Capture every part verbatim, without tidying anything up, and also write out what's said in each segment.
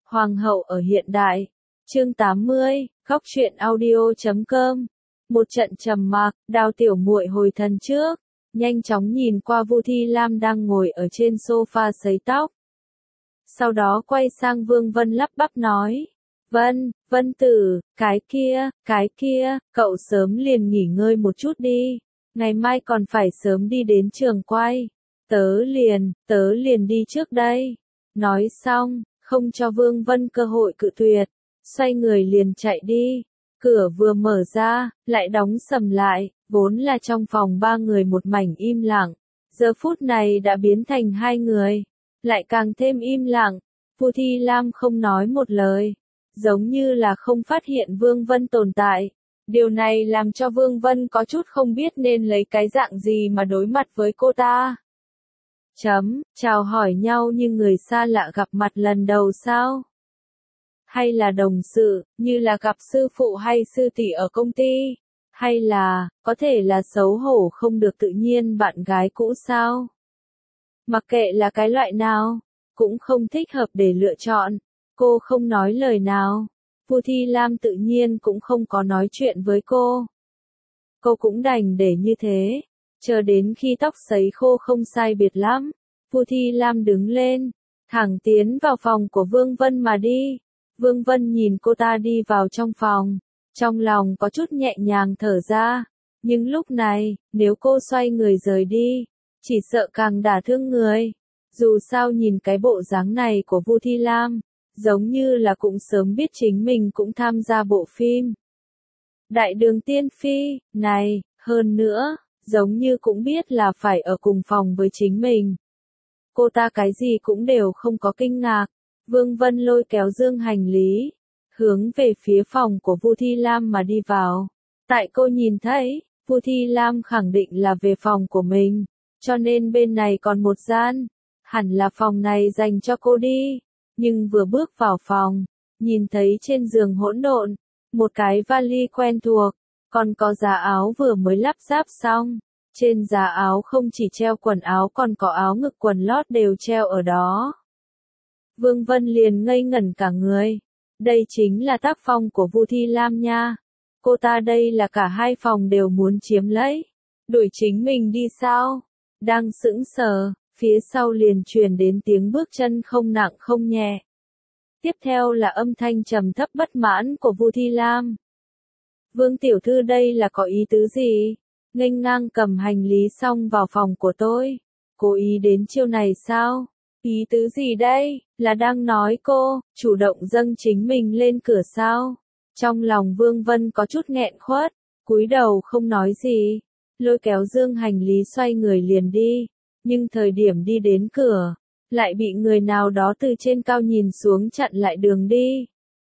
Hoàng hậu ở hiện đại. Chương tám mươi, góc truyện audio chấm com. Một trận trầm mặc, Đào tiểu muội hồi thần trước, nhanh chóng nhìn qua Vu Thi Lam đang ngồi ở trên sofa sấy tóc. Sau đó quay sang Vương Vân lắp bắp nói, Vân, Vân tử, cái kia, cái kia, cậu sớm liền nghỉ ngơi một chút đi, ngày mai còn phải sớm đi đến trường quay. Tớ liền, tớ liền đi trước đây. Nói xong, không cho Vương Vân cơ hội cự tuyệt, xoay người liền chạy đi. Cửa vừa mở ra, lại đóng sầm lại, vốn là trong phòng ba người một mảnh im lặng, giờ phút này đã biến thành hai người, lại càng thêm im lặng. Vu Thi Lam không nói một lời, giống như là không phát hiện Vương Vân tồn tại. Điều này làm cho Vương Vân có chút không biết nên lấy cái dạng gì mà đối mặt với cô ta. Chấm, chào hỏi nhau như người xa lạ gặp mặt lần đầu sao? Hay là đồng sự, như là gặp sư phụ hay sư tỷ ở công ty? Hay là, có thể là xấu hổ không được tự nhiên bạn gái cũ sao? Mặc kệ là cái loại nào, cũng không thích hợp để lựa chọn. Cô không nói lời nào. Vu Thi Lam tự nhiên cũng không có nói chuyện với cô. Cô cũng đành để như thế. Chờ đến khi tóc sấy khô không sai biệt lắm, Vu Thi Lam đứng lên, thẳng tiến vào phòng của Vương Vân mà đi. Vương Vân nhìn cô ta đi vào trong phòng, trong lòng có chút nhẹ nhàng thở ra, nhưng lúc này, nếu cô xoay người rời đi, chỉ sợ càng đả thương người. Dù sao nhìn cái bộ dáng này của Vu Thi Lam, giống như là cũng sớm biết chính mình cũng tham gia bộ phim Đại Đường Tiên Phi này, hơn nữa, giống như cũng biết là phải ở cùng phòng với chính mình. Cô ta cái gì cũng đều không có kinh ngạc. Vương Vân lôi kéo dương hành lý, hướng về phía phòng của Vu Thi Lam mà đi vào. Tại cô nhìn thấy, Vu Thi Lam khẳng định là về phòng của mình, cho nên bên này còn một gian, hẳn là phòng này dành cho cô đi. Nhưng vừa bước vào phòng, nhìn thấy trên giường hỗn độn, một cái vali quen thuộc, còn có giá áo vừa mới lắp ráp xong. Trên giá áo không chỉ treo quần áo còn có áo ngực quần lót đều treo ở đó. Vương Vân liền ngây ngẩn cả người. Đây chính là tác phong của Vu Thi Lam nha. Cô ta đây là cả hai phòng đều muốn chiếm lấy. Đuổi chính mình đi sao? Đang sững sờ, phía sau liền truyền đến tiếng bước chân không nặng không nhẹ. Tiếp theo là âm thanh trầm thấp bất mãn của Vu Thi Lam. Vương tiểu thư đây là có ý tứ gì? Nghênh ngang cầm hành lý xong vào phòng của tôi. Cố ý đến chiêu này sao? Ý tứ gì đây? Là đang nói cô, chủ động dâng chính mình lên cửa sao? Trong lòng Vương Vân có chút nghẹn khuất, cúi đầu không nói gì, lôi kéo dương hành lý xoay người liền đi. Nhưng thời điểm đi đến cửa, lại bị người nào đó từ trên cao nhìn xuống chặn lại đường đi.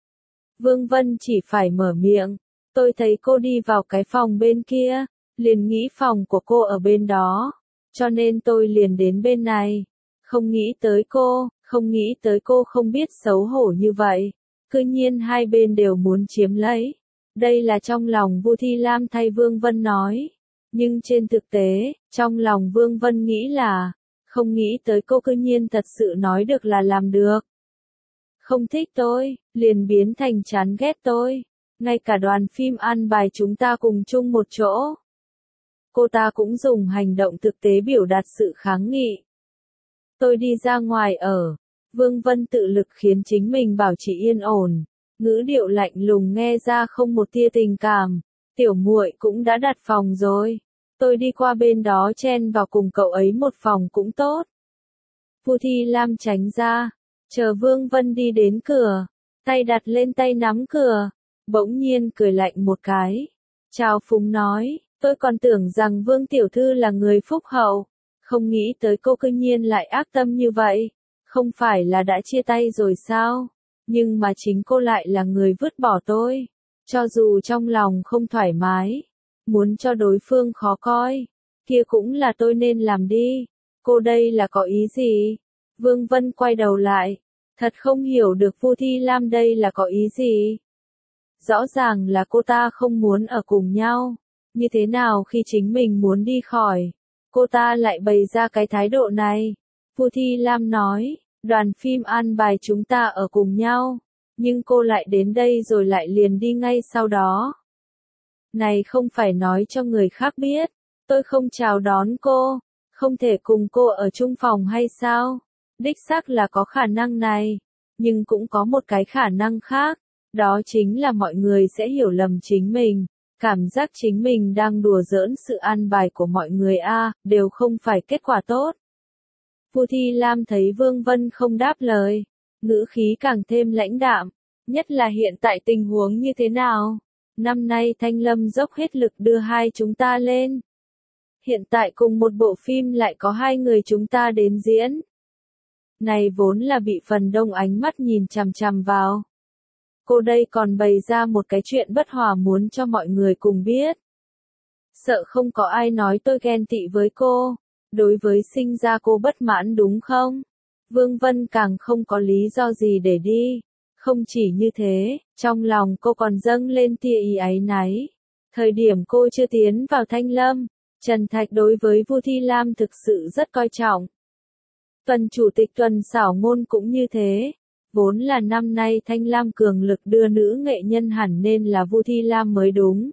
Vương Vân chỉ phải mở miệng, tôi thấy cô đi vào cái phòng bên kia, liền nghĩ phòng của cô ở bên đó, cho nên tôi liền đến bên này. Không nghĩ tới cô, không nghĩ tới cô không biết xấu hổ như vậy. Cư nhiên hai bên đều muốn chiếm lấy. Đây là trong lòng Vu Thi Lam thay Vương Vân nói. Nhưng trên thực tế, trong lòng Vương Vân nghĩ là, không nghĩ tới cô cư nhiên thật sự nói được là làm được. Không thích tôi, liền biến thành chán ghét tôi. Ngay cả đoàn phim ăn bài chúng ta cùng chung một chỗ. Cô ta cũng dùng hành động thực tế biểu đạt sự kháng nghị. Tôi đi ra ngoài ở. Vương Vân tự lực khiến chính mình bảo trì yên ổn. Ngữ điệu lạnh lùng nghe ra không một tia tình cảm. Tiểu muội cũng đã đặt phòng rồi. Tôi đi qua bên đó chen vào cùng cậu ấy một phòng cũng tốt. Vu Thi Lam tránh ra. Chờ Vương Vân đi đến cửa. Tay đặt lên tay nắm cửa. Bỗng nhiên cười lạnh một cái. Chào phúng nói. Tôi còn tưởng rằng Vương tiểu thư là người phúc hậu. Không nghĩ tới cô cư nhiên lại ác tâm như vậy. Không phải là đã chia tay rồi sao? Nhưng mà chính cô lại là người vứt bỏ tôi. Cho dù trong lòng không thoải mái, muốn cho đối phương khó coi, kia cũng là tôi nên làm đi. Cô đây là có ý gì? Vương Vân quay đầu lại, thật không hiểu được Vu Thi Lam đây là có ý gì. Rõ ràng là cô ta không muốn ở cùng nhau. Như thế nào khi chính mình muốn đi khỏi, cô ta lại bày ra cái thái độ này? Vu Thi Lam nói, Đoàn phim an bài chúng ta ở cùng nhau, nhưng cô lại đến đây rồi lại liền đi ngay sau đó. Này không phải nói cho người khác biết, tôi không chào đón cô, không thể cùng cô ở chung phòng hay sao? Đích xác là có khả năng này, nhưng cũng có một cái khả năng khác, đó chính là mọi người sẽ hiểu lầm chính mình, cảm giác chính mình đang đùa giỡn sự an bài của mọi người a, đều không phải kết quả tốt. Vu Thi Lam thấy Vương Vân không đáp lời, ngữ khí càng thêm lãnh đạm, nhất là hiện tại tình huống như thế nào? Năm nay Thanh Lâm dốc hết lực đưa hai chúng ta lên. Hiện tại cùng một bộ phim lại có hai người chúng ta đến diễn. Này vốn là bị phần đông ánh mắt nhìn chằm chằm vào. Cô đây còn bày ra một cái chuyện bất hòa muốn cho mọi người cùng biết. Sợ không có ai nói tôi ghen tị với cô, đối với sinh ra cô bất mãn đúng không? Vương Vân càng không có lý do gì để đi. Không chỉ như thế, trong lòng cô còn dâng lên tia ý áy náy. Thời điểm cô chưa tiến vào Thanh Lâm, Trần Thạch đối với Vu Thi Lam thực sự rất coi trọng. Tuần chủ tịch Tuần Xảo Ngôn cũng như thế. Vốn là năm nay Thanh Lam cường lực đưa nữ nghệ nhân hẳn nên là Vu Thi Lam mới đúng.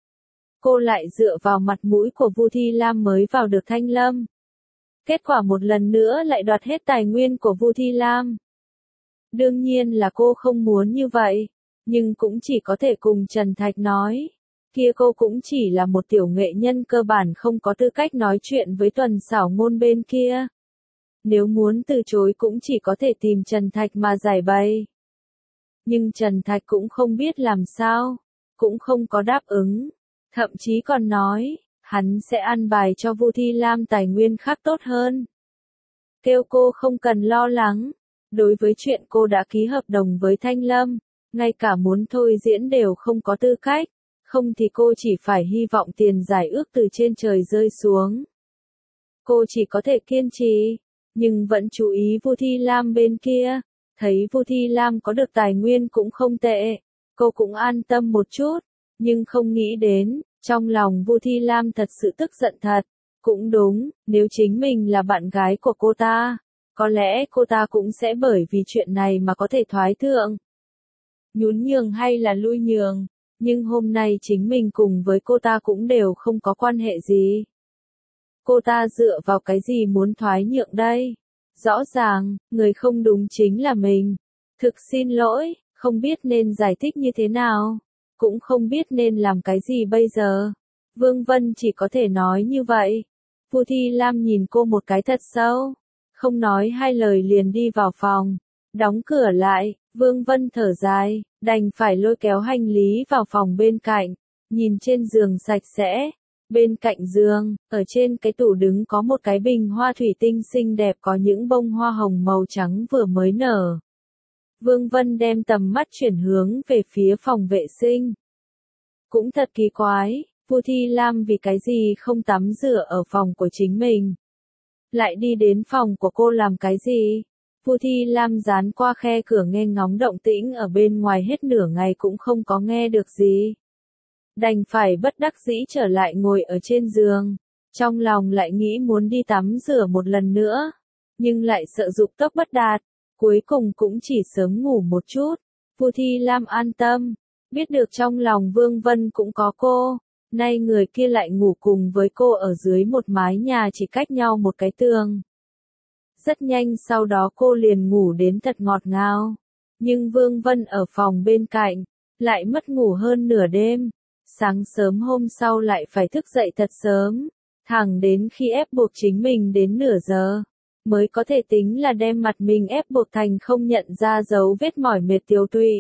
Cô lại dựa vào mặt mũi của Vu Thi Lam mới vào được Thanh Lâm. Kết quả một lần nữa lại đoạt hết tài nguyên của Vu Thi Lam. Đương nhiên là cô không muốn như vậy, nhưng cũng chỉ có thể cùng Trần Thạch nói. Kia cô cũng chỉ là một tiểu nghệ nhân cơ bản không có tư cách nói chuyện với Tuần Xảo Ngôn bên kia. Nếu muốn từ chối cũng chỉ có thể tìm Trần Thạch mà giải bày. Nhưng Trần Thạch cũng không biết làm sao, cũng không có đáp ứng, thậm chí còn nói, hắn sẽ an bài cho Vu Thi Lam tài nguyên khác tốt hơn. Kêu cô không cần lo lắng, đối với chuyện cô đã ký hợp đồng với Thanh Lâm, ngay cả muốn thôi diễn đều không có tư cách, không thì cô chỉ phải hy vọng tiền giải ước từ trên trời rơi xuống. Cô chỉ có thể kiên trì, nhưng vẫn chú ý Vu Thi Lam bên kia, thấy Vu Thi Lam có được tài nguyên cũng không tệ, cô cũng an tâm một chút, nhưng không nghĩ đến, trong lòng Vu Thi Lam thật sự tức giận thật, cũng đúng, nếu chính mình là bạn gái của cô ta, có lẽ cô ta cũng sẽ bởi vì chuyện này mà có thể thoái thượng. Nhún nhường hay là lui nhường, nhưng hôm nay chính mình cùng với cô ta cũng đều không có quan hệ gì. Cô ta dựa vào cái gì muốn thoái nhượng đây? Rõ ràng, người không đúng chính là mình. Thực xin lỗi, không biết nên giải thích như thế nào, cũng không biết nên làm cái gì bây giờ. Vương Vân chỉ có thể nói như vậy. Vu Thi Lam nhìn cô một cái thật sâu, không nói hai lời liền đi vào phòng, đóng cửa lại. Vương Vân thở dài, đành phải lôi kéo hành lý vào phòng bên cạnh, nhìn trên giường sạch sẽ. Bên cạnh giường, ở trên cái tủ đứng có một cái bình hoa thủy tinh xinh đẹp có những bông hoa hồng màu trắng vừa mới nở. Vương Vân đem tầm mắt chuyển hướng về phía phòng vệ sinh. Cũng thật kỳ quái, Vu Thi Lam vì cái gì không tắm rửa ở phòng của chính mình. Lại đi đến phòng của cô làm cái gì? Vu Thi Lam dán qua khe cửa nghe ngóng động tĩnh ở bên ngoài hết nửa ngày cũng không có nghe được gì. Đành phải bất đắc dĩ trở lại ngồi ở trên giường, trong lòng lại nghĩ muốn đi tắm rửa một lần nữa, nhưng lại sợ dục tốc bất đạt, cuối cùng cũng chỉ sớm ngủ một chút. Vu Thi Lam an tâm, biết được trong lòng Vương Vân cũng có cô, nay người kia lại ngủ cùng với cô ở dưới một mái nhà chỉ cách nhau một cái tường. Rất nhanh sau đó cô liền ngủ đến thật ngọt ngào, nhưng Vương Vân ở phòng bên cạnh, lại mất ngủ hơn nửa đêm. Sáng sớm hôm sau lại phải thức dậy thật sớm, thẳng đến khi ép buộc chính mình đến nửa giờ, mới có thể tính là đem mặt mình ép buộc thành không nhận ra dấu vết mỏi mệt tiêu tụy.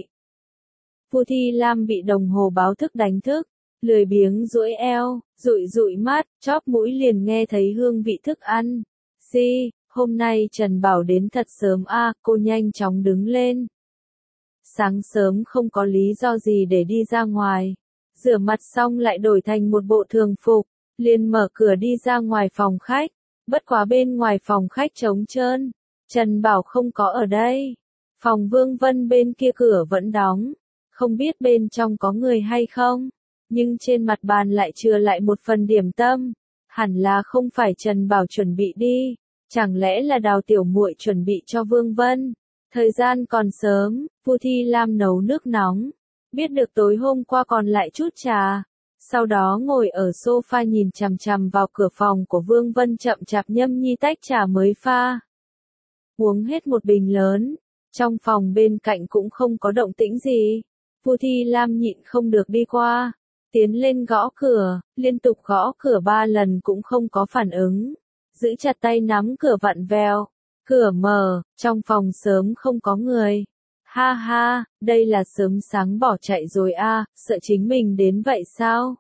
Vu Thi Lam bị đồng hồ báo thức đánh thức, lười biếng duỗi eo, dụi dụi mắt, chóp mũi liền nghe thấy hương vị thức ăn. Di, hôm nay Trần Bảo đến thật sớm a, à, cô nhanh chóng đứng lên. Sáng sớm không có lý do gì để đi ra ngoài. Rửa mặt xong lại đổi thành một bộ thường phục, liền mở cửa đi ra ngoài phòng khách, bất quá bên ngoài phòng khách trống trơn, Trần Bảo không có ở đây. Phòng Vương Vân bên kia cửa vẫn đóng, không biết bên trong có người hay không, nhưng trên mặt bàn lại chừa lại một phần điểm tâm, hẳn là không phải Trần Bảo chuẩn bị đi, Chẳng lẽ là Đào tiểu muội chuẩn bị cho Vương Vân? Thời gian còn sớm, Vu Thi Lam nấu nước nóng. Biết được tối hôm qua còn lại chút trà. Sau đó ngồi ở sofa nhìn chằm chằm vào cửa phòng của Vương Vân chậm chạp nhâm nhi tách trà mới pha. Uống hết một bình lớn. Trong phòng bên cạnh cũng không có động tĩnh gì. Vu Thi Lam nhịn không được đi qua. Tiến lên gõ cửa, liên tục gõ cửa ba lần cũng không có phản ứng. Giữ chặt tay nắm cửa vặn vẹo. Cửa mở, trong phòng sớm không có người. Ha ha, đây là sớm sáng bỏ chạy rồi a, sợ chính mình đến vậy sao?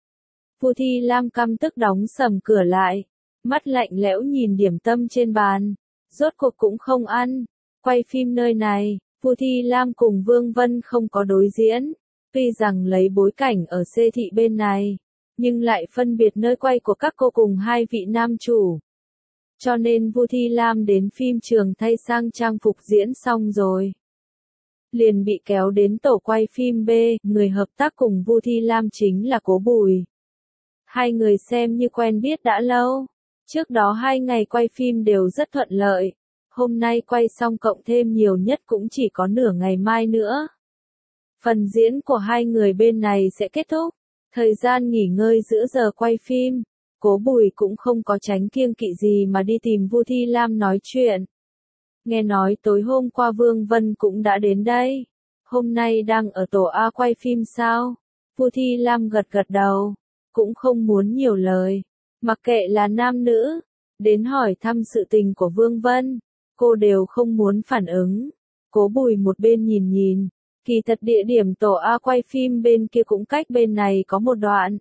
Vu Thi Lam căm tức đóng sầm cửa lại. Mắt lạnh lẽo nhìn điểm tâm trên bàn. Rốt cuộc cũng không ăn. Quay phim nơi này, Vu Thi Lam cùng Vương Vân không có đối diễn. Tuy rằng lấy bối cảnh ở xê thị bên này, nhưng lại phân biệt nơi quay của các cô cùng hai vị nam chủ. Cho nên Vu Thi Lam đến phim trường thay sang trang phục diễn xong rồi. Liền bị kéo đến tổ quay phim B, người hợp tác cùng Vu Thi Lam chính là Cố Bùi. Hai người xem như quen biết đã lâu. Trước đó hai ngày quay phim đều rất thuận lợi. Hôm nay quay xong cộng thêm nhiều nhất cũng chỉ có nửa ngày mai nữa. Phần diễn của hai người bên này sẽ kết thúc. Thời gian nghỉ ngơi giữa giờ quay phim. Cố Bùi cũng không có tránh kiêng kỵ gì mà đi tìm Vu Thi Lam nói chuyện. Nghe nói tối hôm qua Vương Vân cũng đã đến đây. Hôm nay đang ở tổ A quay phim sao? Vu Thi Lam gật gật đầu. Cũng không muốn nhiều lời. Mặc kệ là nam nữ. Đến hỏi thăm sự tình của Vương Vân. Cô đều không muốn phản ứng. Cố Bùi một bên nhìn nhìn. Kỳ thật địa điểm tổ A quay phim bên kia cũng cách bên này có một đoạn.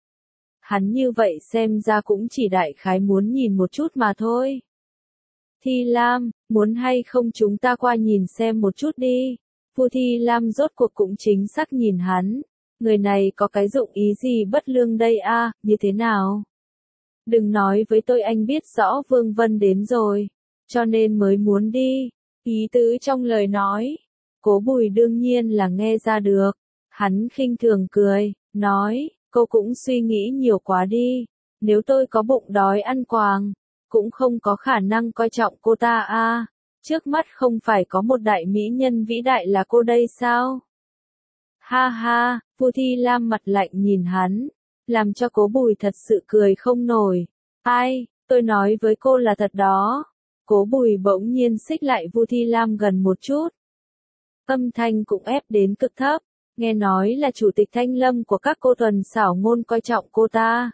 Hắn như vậy xem ra cũng chỉ đại khái muốn nhìn một chút mà thôi. Thi Lam, muốn hay không chúng ta qua nhìn xem một chút đi. Vu Thi Lam rốt cuộc cũng chính xác nhìn hắn. Người này có cái dụng ý gì bất lương đây a, à, như thế nào? Đừng nói với tôi anh biết rõ Vương Vân đến rồi. Cho nên mới muốn đi. Ý tứ trong lời nói. Cố Bùi đương nhiên là nghe ra được. Hắn khinh thường cười, nói, cô cũng suy nghĩ nhiều quá đi. Nếu tôi có bụng đói ăn quàng, cũng không có khả năng coi trọng cô ta a. À. Trước mắt không phải có một đại mỹ nhân vĩ đại là cô đây sao? Ha ha, Vu Thi Lam mặt lạnh nhìn hắn, làm cho Cố Bùi thật sự cười không nổi. Ai, tôi nói với cô là thật đó. Cố Bùi bỗng nhiên xích lại Vu Thi Lam gần một chút. Âm thanh cũng ép đến cực thấp, nghe nói là chủ tịch Thanh Lâm của các cô Tuần Xảo Ngôn coi trọng cô ta.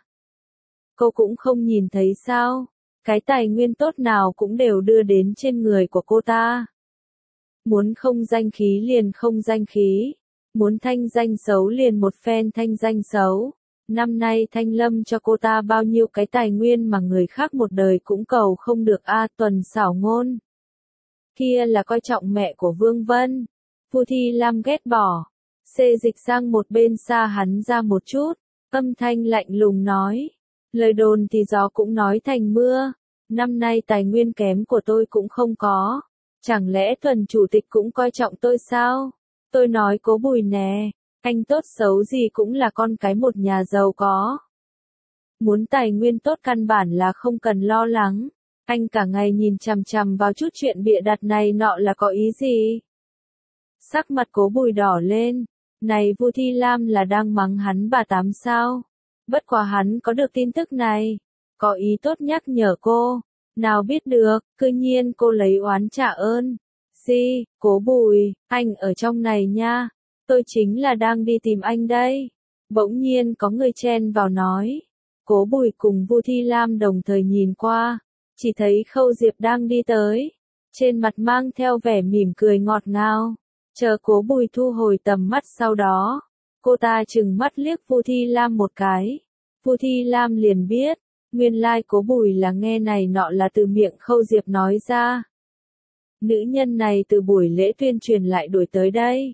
Cô cũng không nhìn thấy sao, cái tài nguyên tốt nào cũng đều đưa đến trên người của cô ta. Muốn không danh khí liền không danh khí, muốn thanh danh xấu liền một phen thanh danh xấu. Năm nay Thanh Lâm cho cô ta bao nhiêu cái tài nguyên mà người khác một đời cũng cầu không được a. Tuần Xảo Ngôn. Kia là coi trọng mẹ của Vương Vân. Vu Thi Lam ghét bỏ. Xê dịch sang một bên xa hắn ra một chút. Âm thanh lạnh lùng nói. Lời đồn thì gió cũng nói thành mưa. Năm nay tài nguyên kém của tôi cũng không có. Chẳng lẽ Tuần chủ tịch cũng coi trọng tôi sao? Tôi nói Cố Bùi nè. Anh tốt xấu gì cũng là con cái một nhà giàu có. Muốn tài nguyên tốt căn bản là không cần lo lắng. Anh cả ngày nhìn chằm chằm vào chút chuyện bịa đặt này nọ là có ý gì? Sắc mặt Cố Bùi đỏ lên. Này Vu Thi Lam là đang mắng hắn bà tám sao? Bất quá hắn có được tin tức này. Có ý tốt nhắc nhở cô. Nào biết được, cư nhiên cô lấy oán trả ơn. Di, Cố Bùi, anh ở trong này nha. Tôi chính là đang đi tìm anh đây. Bỗng nhiên có người chen vào nói. Cố Bùi cùng Vu Thi Lam đồng thời nhìn qua. Chỉ thấy Khâu Diệp đang đi tới. Trên mặt mang theo vẻ mỉm cười ngọt ngào. Chờ Cố Bùi thu hồi tầm mắt sau đó. Cô ta chừng mắt liếc Vu Thi Lam một cái. Vu Thi Lam liền biết. Nguyên lai Cố Bùi là nghe này nọ là từ miệng Khâu Diệp nói ra. Nữ nhân này từ buổi lễ tuyên truyền lại đuổi tới đây.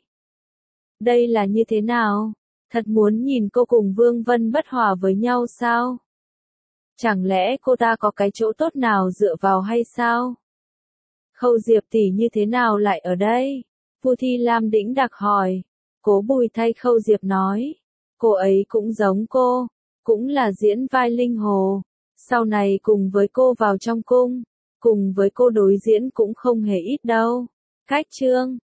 Đây là như thế nào? Thật muốn nhìn cô cùng Vương Vân bất hòa với nhau sao? Chẳng lẽ cô ta có cái chỗ tốt nào dựa vào hay sao? Khâu Diệp tỷ như thế nào lại ở đây? Vu Thi Lam đĩnh đạc hỏi. Cố Bùi thay Khâu Diệp nói. Cô ấy cũng giống cô. Cũng là diễn vai linh hồ. Sau này cùng với cô vào trong cung. cùng với cô đối diễn cũng không hề ít đâu. Khách trương,